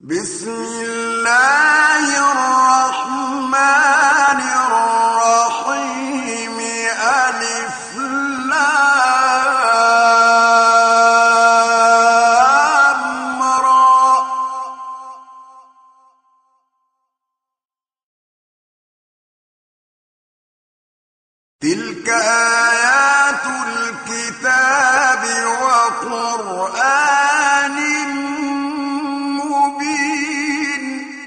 بسم الله الرحمن الرحيم ألف لام را تلك آيات الكتاب وقرآن مبين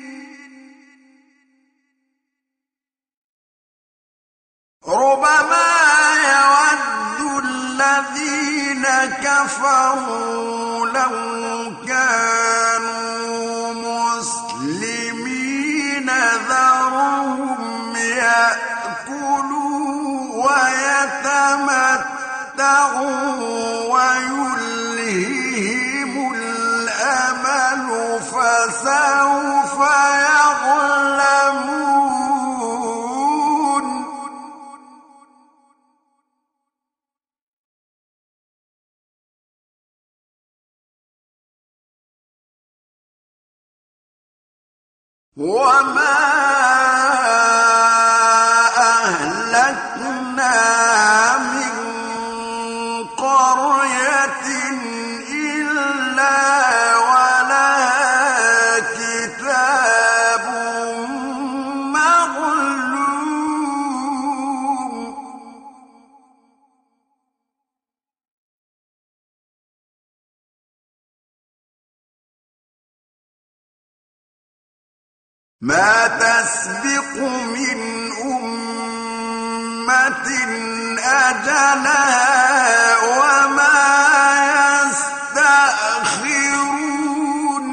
ربما يود الذين كفروا لو كانوا مسلمين ذرهم يأكلوا ويتمتعوا ويلههم الأمل فسوف يعلمون وما أهلكنا من قرية إلا ولها كتاب معلوم ما تسبق من أمة أجلها وما يستأخرون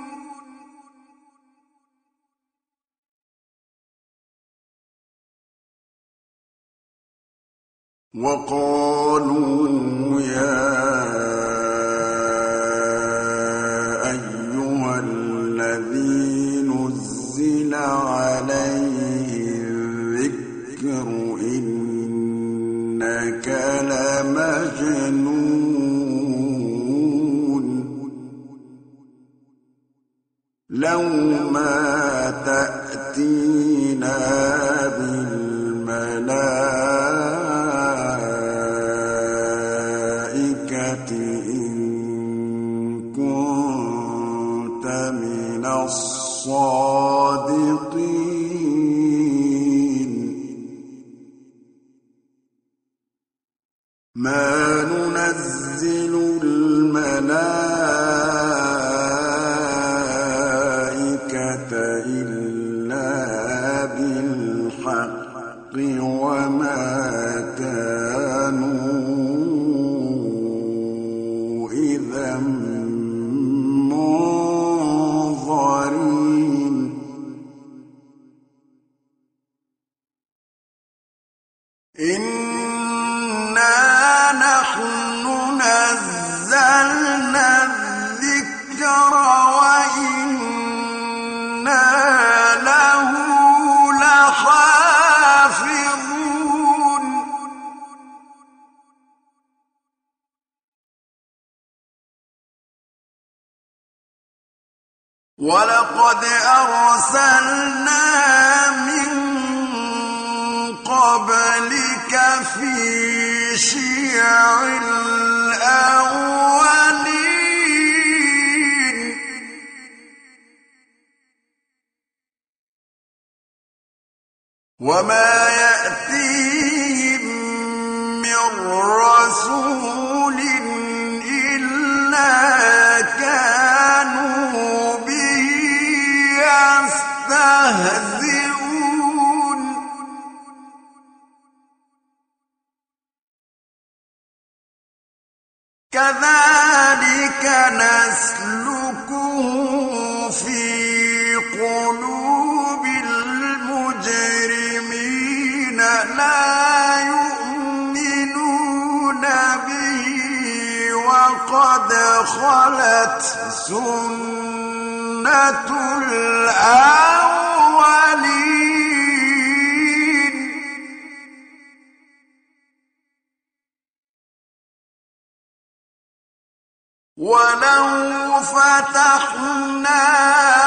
وقالوا يا أيها الذي نزل عليه الذكر إنك لمجنون لو ما تأتينا بالملائكة إن كنت من الصادقين ما ننزل الملائكة إلا بالحق وما كانوا إذا منظرين إنا نحن نزلنا الذكر وإنا له لحافظون ولقد أرسلنا من قبلك في شيع الأولين وما يأتيهم من رسول إلا كانوا به يستهزئون كذلك نسلكه في قلوب المجرمين لا يؤمنون به وقد خلت سنة الأولين ولو فتحنا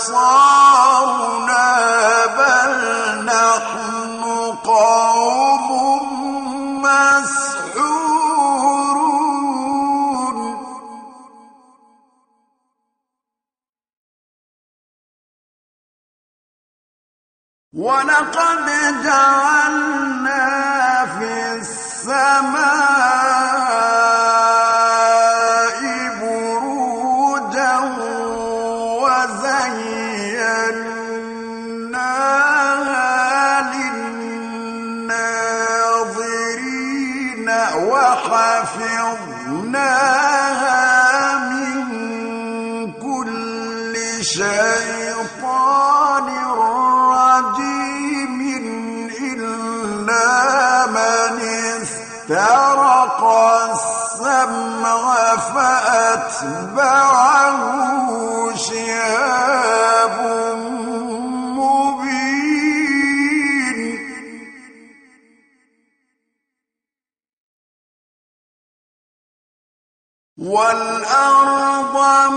أبصارنا بل نحن قوم مسحورون ولقد جعلنا في السماء بروجا وزيناها للناظرين وحفظناها من كل شيطان رجيم إلا من استرق السمع فأتبعه شهاب مبين والأرض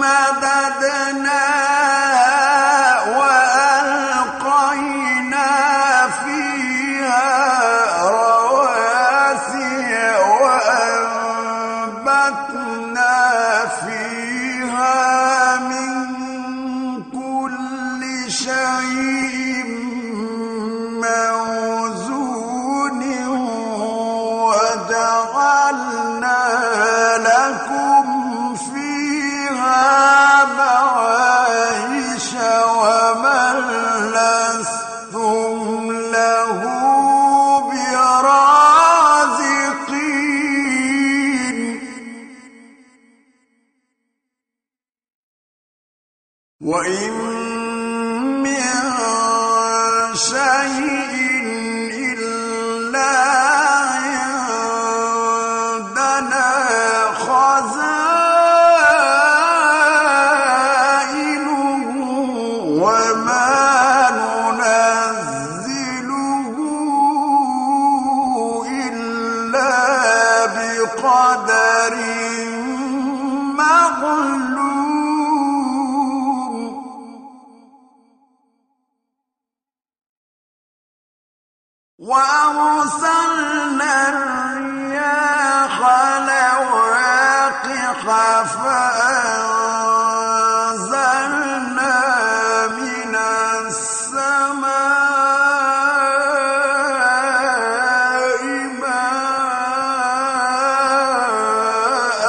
مددناها وألقينا فيها رواسي وأنبتنا فيها من كل شيء موزون وجعلنا لكم فيها معايش ومن لستم له برازقين وإن من شيء إلا عندنا خزائنه وما ننزله إلا بقدر معلوم وأرسلنا الرياح لواقح فأنزلنا من السماء ماء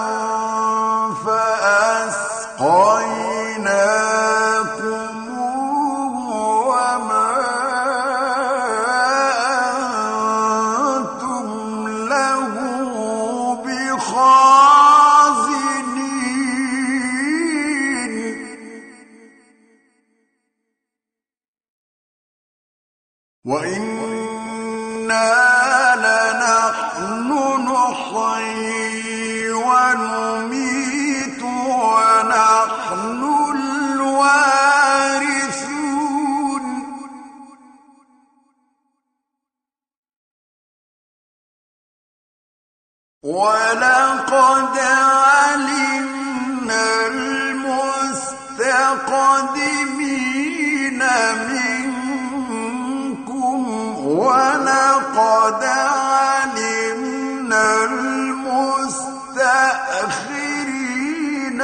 فأسقيناكموه وما أنتم له بخازنين وإنا لنحن نحيي ونميت ونحن الوارثون ولقد علمنا المستقدمين منكم ولقد علمنا المستأخرين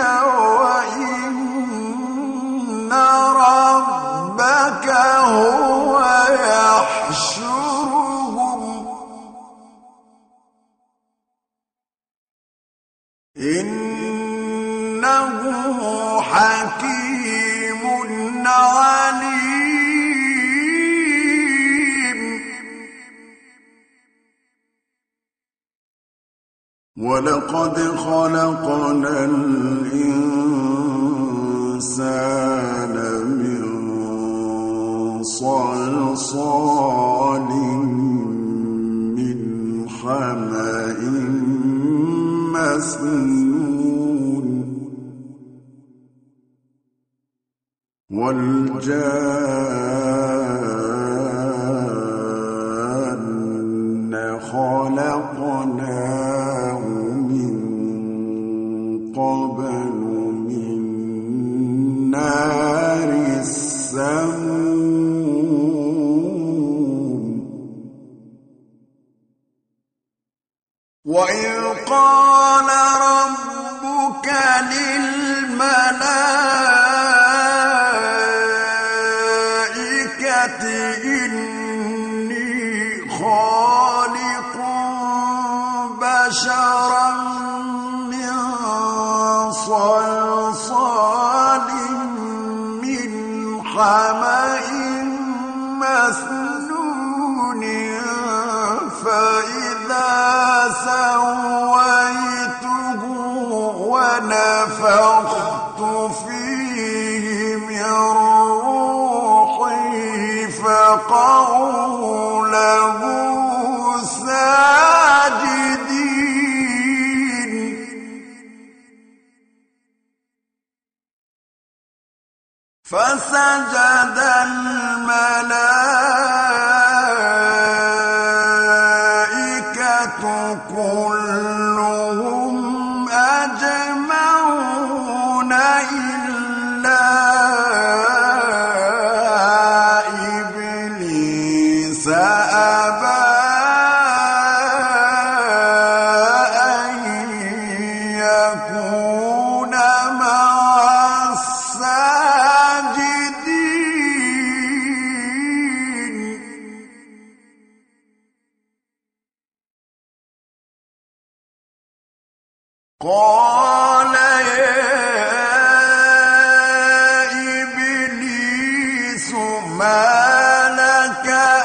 وإن ربك هو يحشرهم إنه حكيم عليم ولقد خلقنا الإنسان من صلصال من حمأ مسنون والجان خلقناه من قبل من نار إني خالق بشرا من صلصال من حمأ مسنون فإذا سويته ونفخت فيه من روحي فقعوا له ساجدين فسجد الملائكة كلهم أجمعون إلا إبليس أبى أن يكون مع الساجدين قال يا إبليس ما لك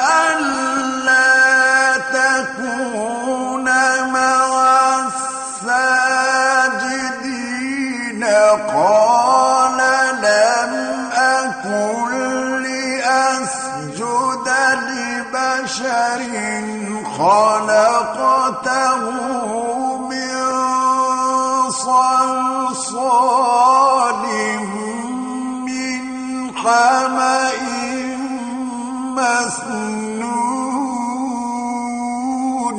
ألا تكون مع الساجدين قال لم أكن لأسجد لبشر خلقته من صلصال من حمأ مسنون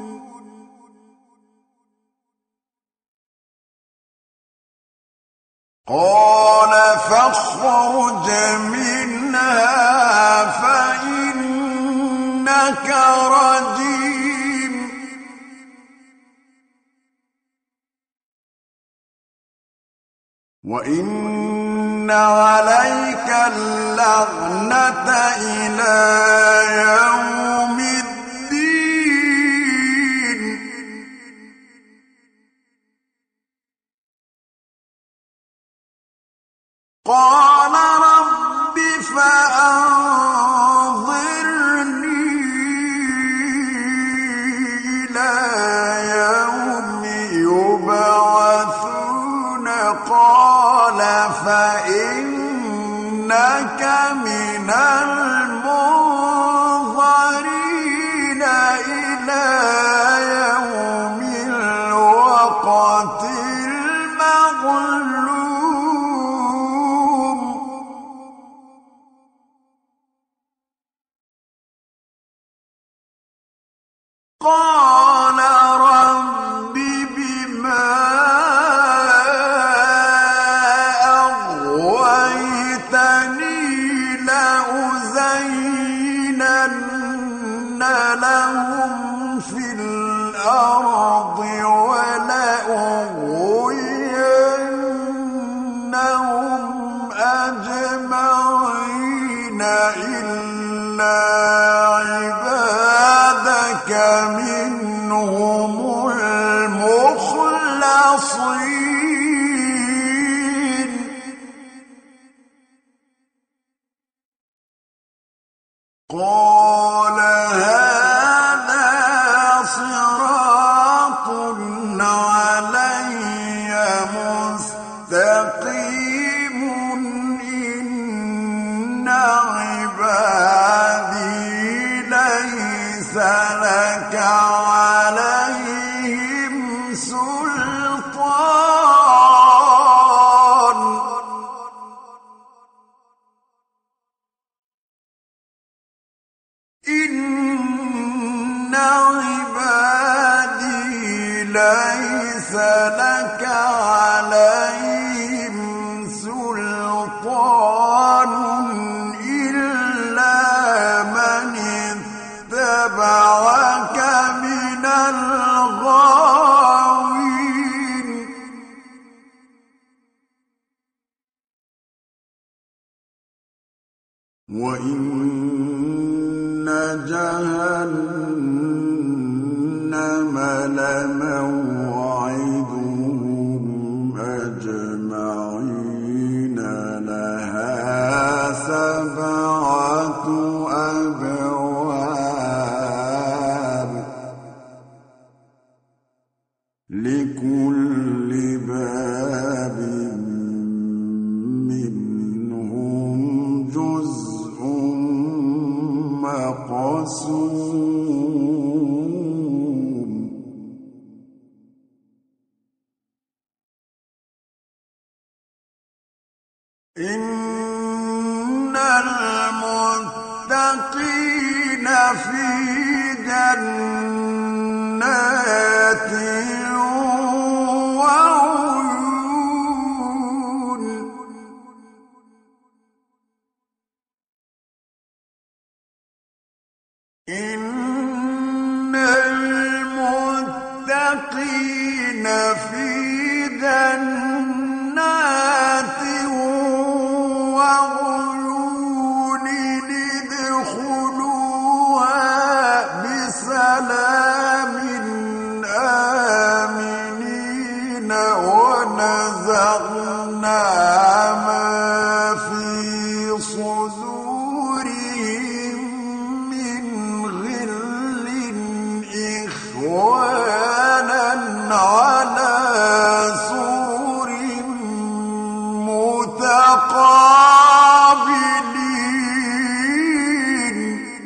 قال فاخرج منها فإنك رجيم وإن عليك اللعنة إلى يوم الدين قال رب فأنظرني إلى يوم يبعثون قال فإنك من المنظرين إلى يوم الوقت المعلوم قال رب بما أغويتني لأزينن لهم في الأرض ولأغوينهم أجمعين إلا عبادك منهم المخلصين قال هذا صراط علي مستقيم إن عبادي ليس لك عليهم سلطان إن عبادي ليس لك عليهم سلطان إلا من اتبعك من الغاوين وَإِنَّ جَهَنَّمَ لَمَوْعِدُهُمْ أَجْمَعِينَ لَهَا 7 أبواب لِكُلِّ بَابٍ مِّنْهُمْ جُزْءٌ مَّقْسُومٌ إِنَّ الْمُتَّقِينَ فِي جَنَّاتٍ وَعُيُونٍ إِنَّ الْمُتَّقِينَ فِي جَنَّاتٍ وَعُيُونٍ ادْخُلُوهَا بِسَلَامٍ آمِنِينَ وَنَزَعْنَا مَا فِي صُدُورِهِم مِّنْ غِلٍّ إِخْوَانًا عَلَىٰ سُرُرٍ مُّتَقَابِلِينَ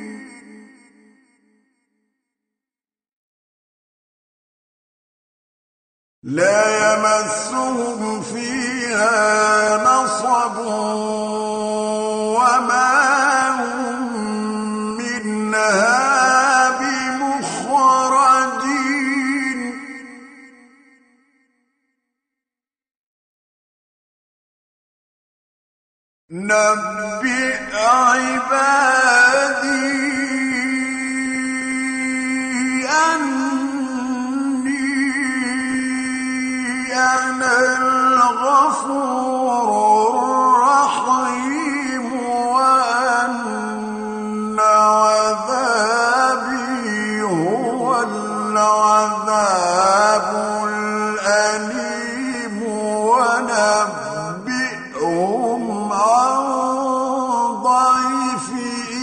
لَا يَمَسُّهُمْ فِيهَا نَصَبٌ وَمَا هُم مِّنْهَا بِمُخْرَجِينَ نَبِّئْ عِبَادِي أَنِّي أَنَا الْغَفُورُ الرَّحِيمُ وَأَنَّ عَذَابِي هُوَ الْعَذَابُ الْأَلِيمُ وَنَبِّئْهُمْ عَن ضَيْفِ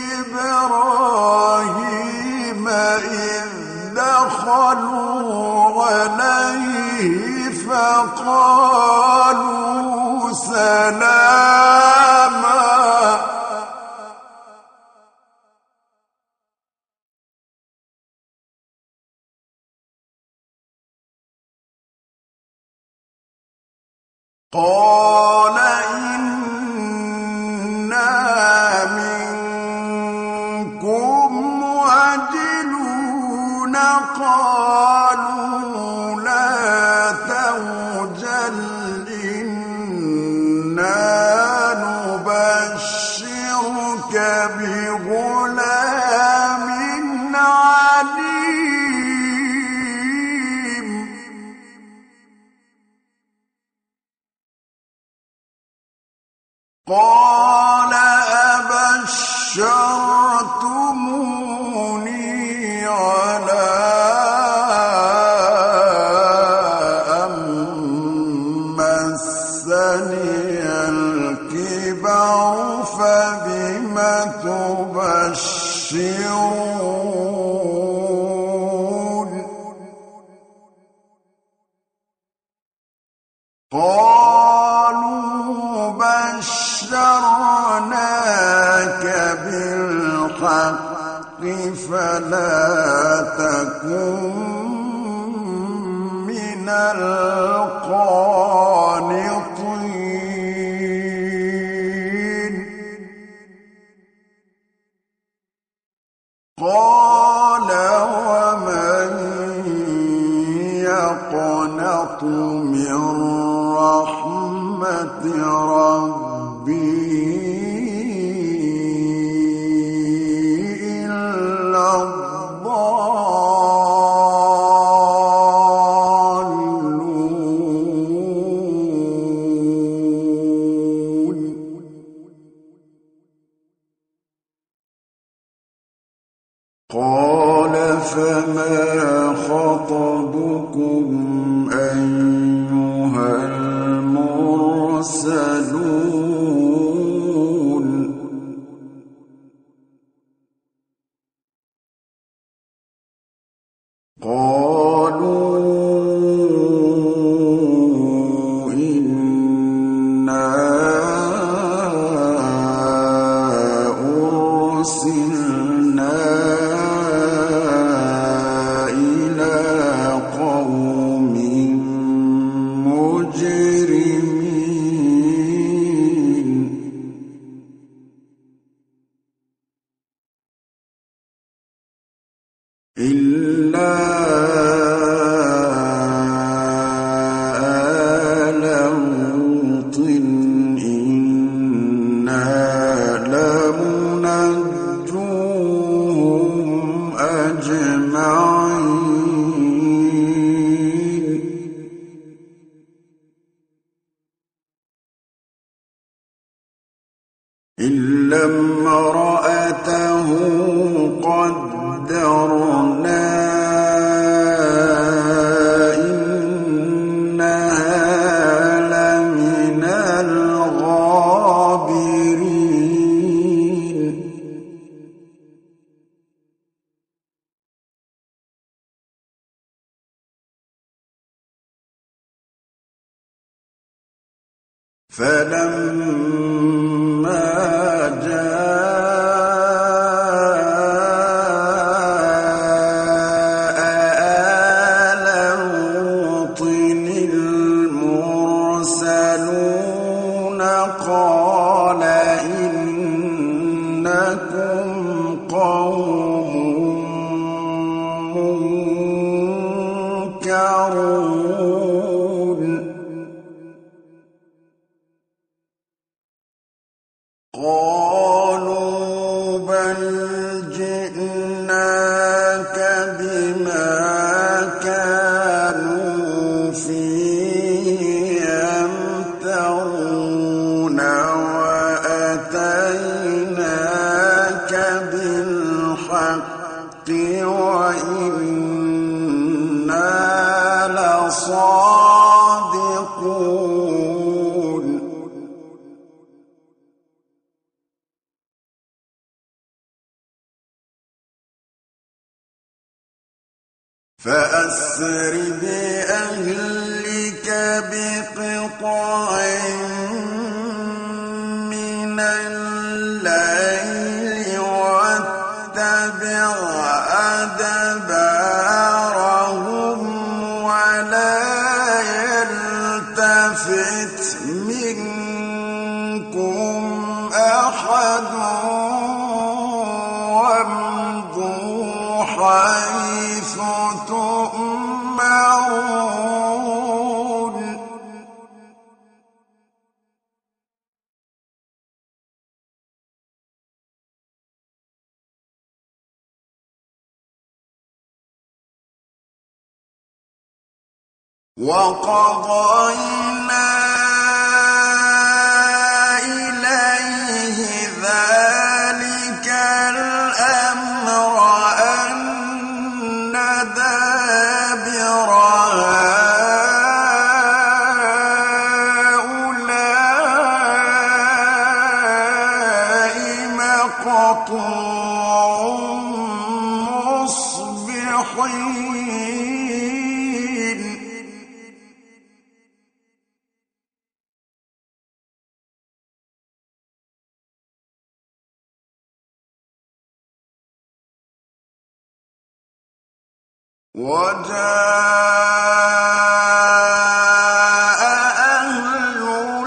إِبْرَاهِيمَ إِذْ دَخَلُوا عَلَيْهِ فَقَالُوا سَلَامًا قَالَ إِنَّا مِنكُمْ وَجِلُونَ قَالُوا لَا تَوْجَلْ إِنَّا نُبَشِّرُكَ بِغُلَامٍ عَلِيمٍ قَالَ أَبَشَّرْتُمُونِي عَلَىٰ أَن مَّسَّنِيَ الْكِبَرُ فَبِمَ تُبَشِّرُونَ قَالُوا بَشَّرْنَاكَ بِالْحَقِّ فَلَا تَكُن مِّنَ الْقَانِطِينَ قَالَ وَمَن يَقْنَطُ مِن رَّحْمَةِ رَبِّهِ إِلَّا الضَّالُّونَ قال فما خطبكم أيها المرسلون قالوا إنا أرسلنا إلى قوم مجرمين إلا آل لوط إنا لمنجوهم أجمعين إلا امرأته قدرنا إنها لمن الغابرين فلما جاء آل لوط المرسلون قال إنكم قوم منكرون قالوا بل جئناك بما كانوا فيه يمترون وأتيناك بالحق وإنا لصادقون فأسر بأهلك بقطع من الليل واتبع أدبارهم ولا يلتفت منكم أحد وامضوا حيث تؤمرون وقضينا إليه ذلك الأمر أن دابر هؤلاء مقطوع مصبحين وجاء أهل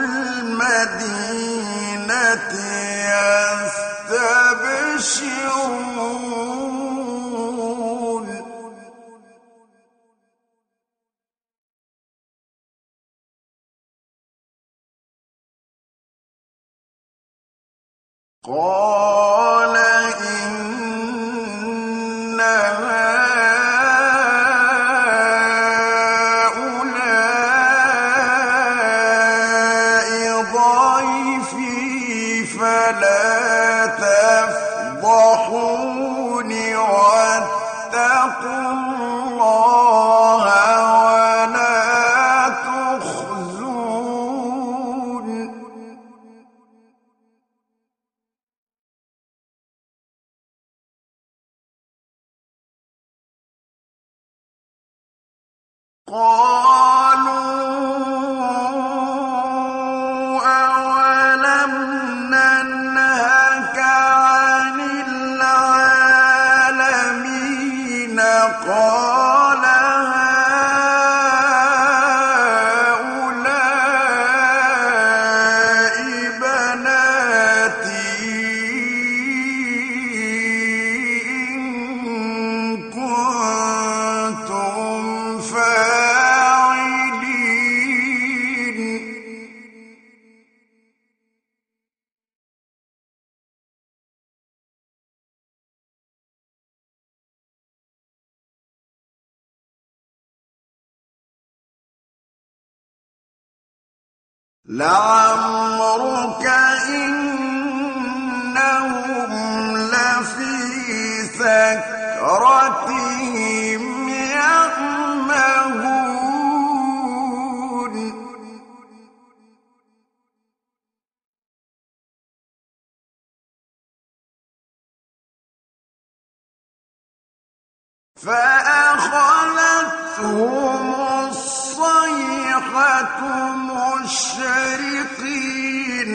المدينة يستبشرون قال إن هؤلاء ضيفي فلا تفضحوني قالوا أولم ننهك عن العالمين قال هؤلاء بناتي إن كنتم فاعلين. لعمرك إنهم لفي سكرتهم يعمهون. فأخذتهم الصيحة مشرقين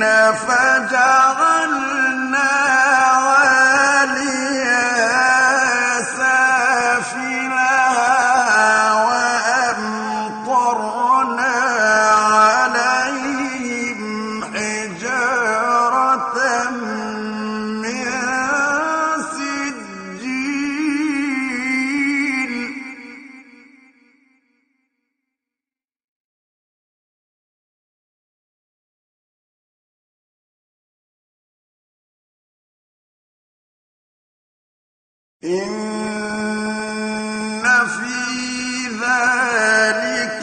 فجعلنا عاليها سافلها وأمطرنا عليهم حجارة من سجيل. إن في ذلك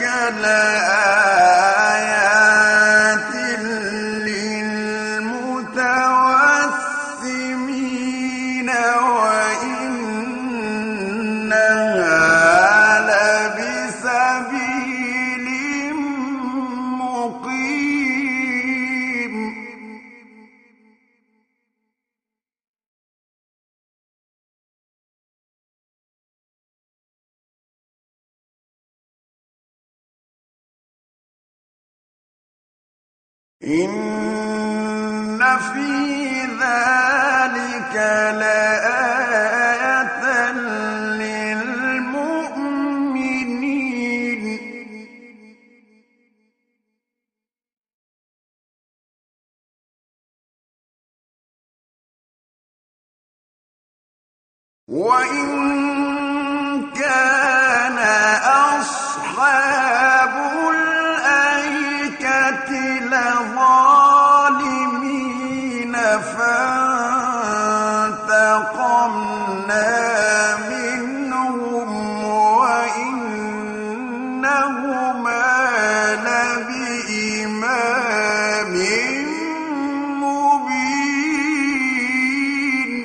لآيات للمتوسمين وإنها لبسبيل مقيم. إن في ذلك لآية للمؤمنين. وإن كان أصحاب الأيكة لظالمين فانتقمنا منهم وإنهما لبإمام مبين.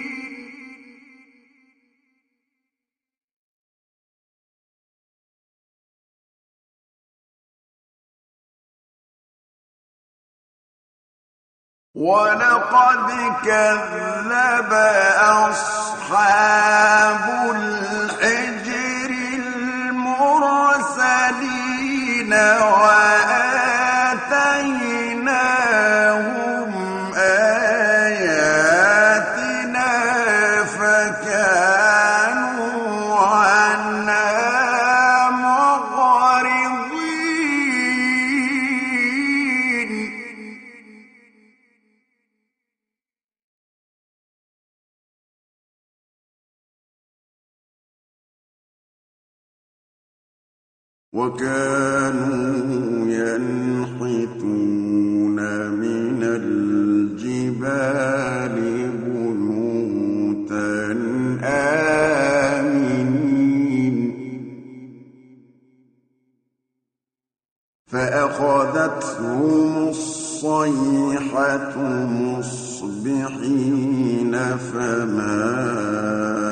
ولقد كذب أصحاب الحجر المرسلين وآتيناهم آياتنا فكانوا عنها معرضين. وكانوا ينحتون من الجبال بيوتا آمنين فأخذتهم الصيحة مصبحين فما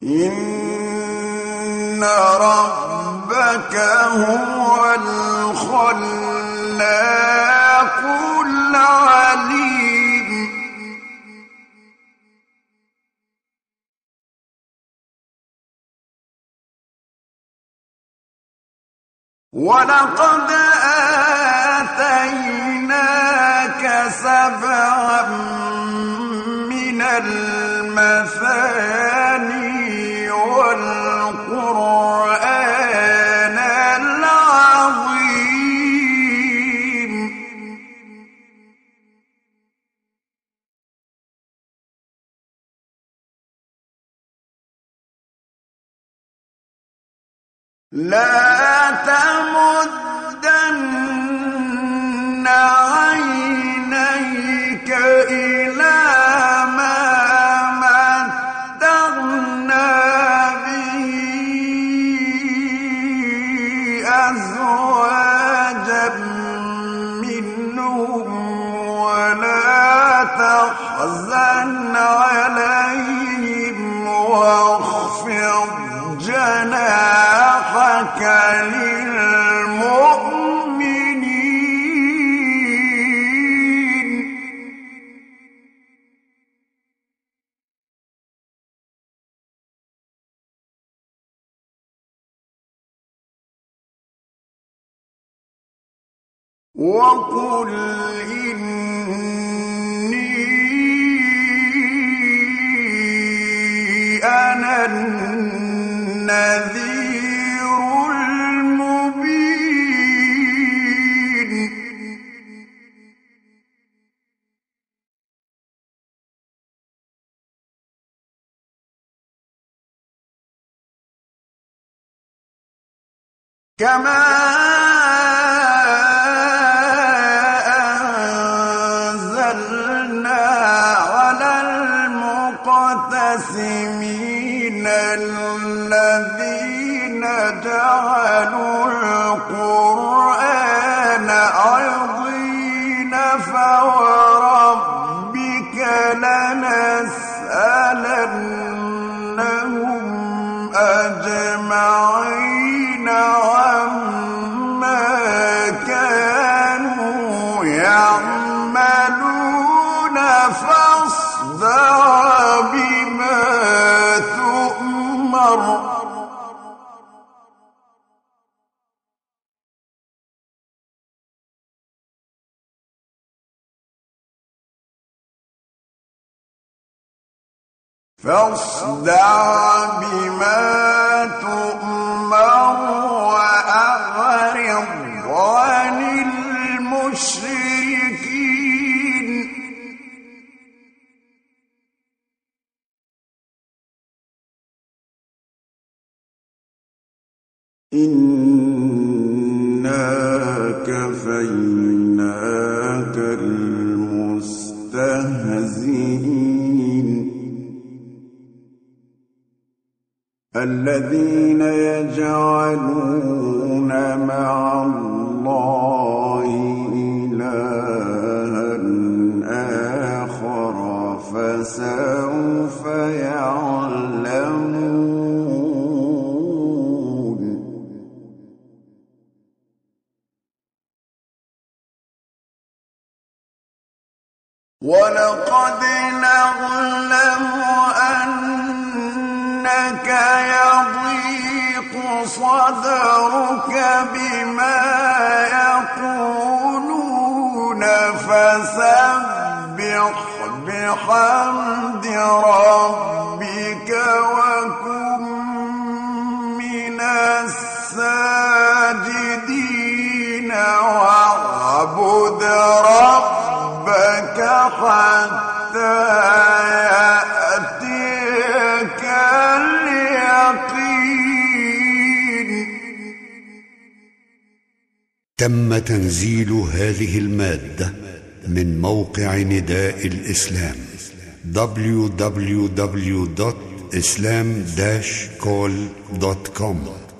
إن ربك هو الخلاق العليم ولقد آتيناك 7 من المثاني والقرآن العظيم لا تمدن عينيك إلى ما متعنا به أزواجا منهم ولا تحزن عليهم واخفض جناحك للمؤمنين وقل إني أنا النذير المبين كما أنزلنا على المقتسمين الذين جعلوا القرآن عضين فوربك لنسألنهم أجمعين عما كانوا يعملون فاصدع بما تؤمر فاصدع بما تؤمر وأعرض عن المشركين إنا كفيناك المستهزئين الذين يجعلون مع الله إلها آخر فسوف يعلمون ولقد نعلم أنك يضيق صدرك بما يقولون فسبح بحمد ربك وكن من الساجدين واعبد ربك حتى يأتيك اليقين. تم تنزيل هذه المادة من موقع نداء الإسلام www.islam-call.com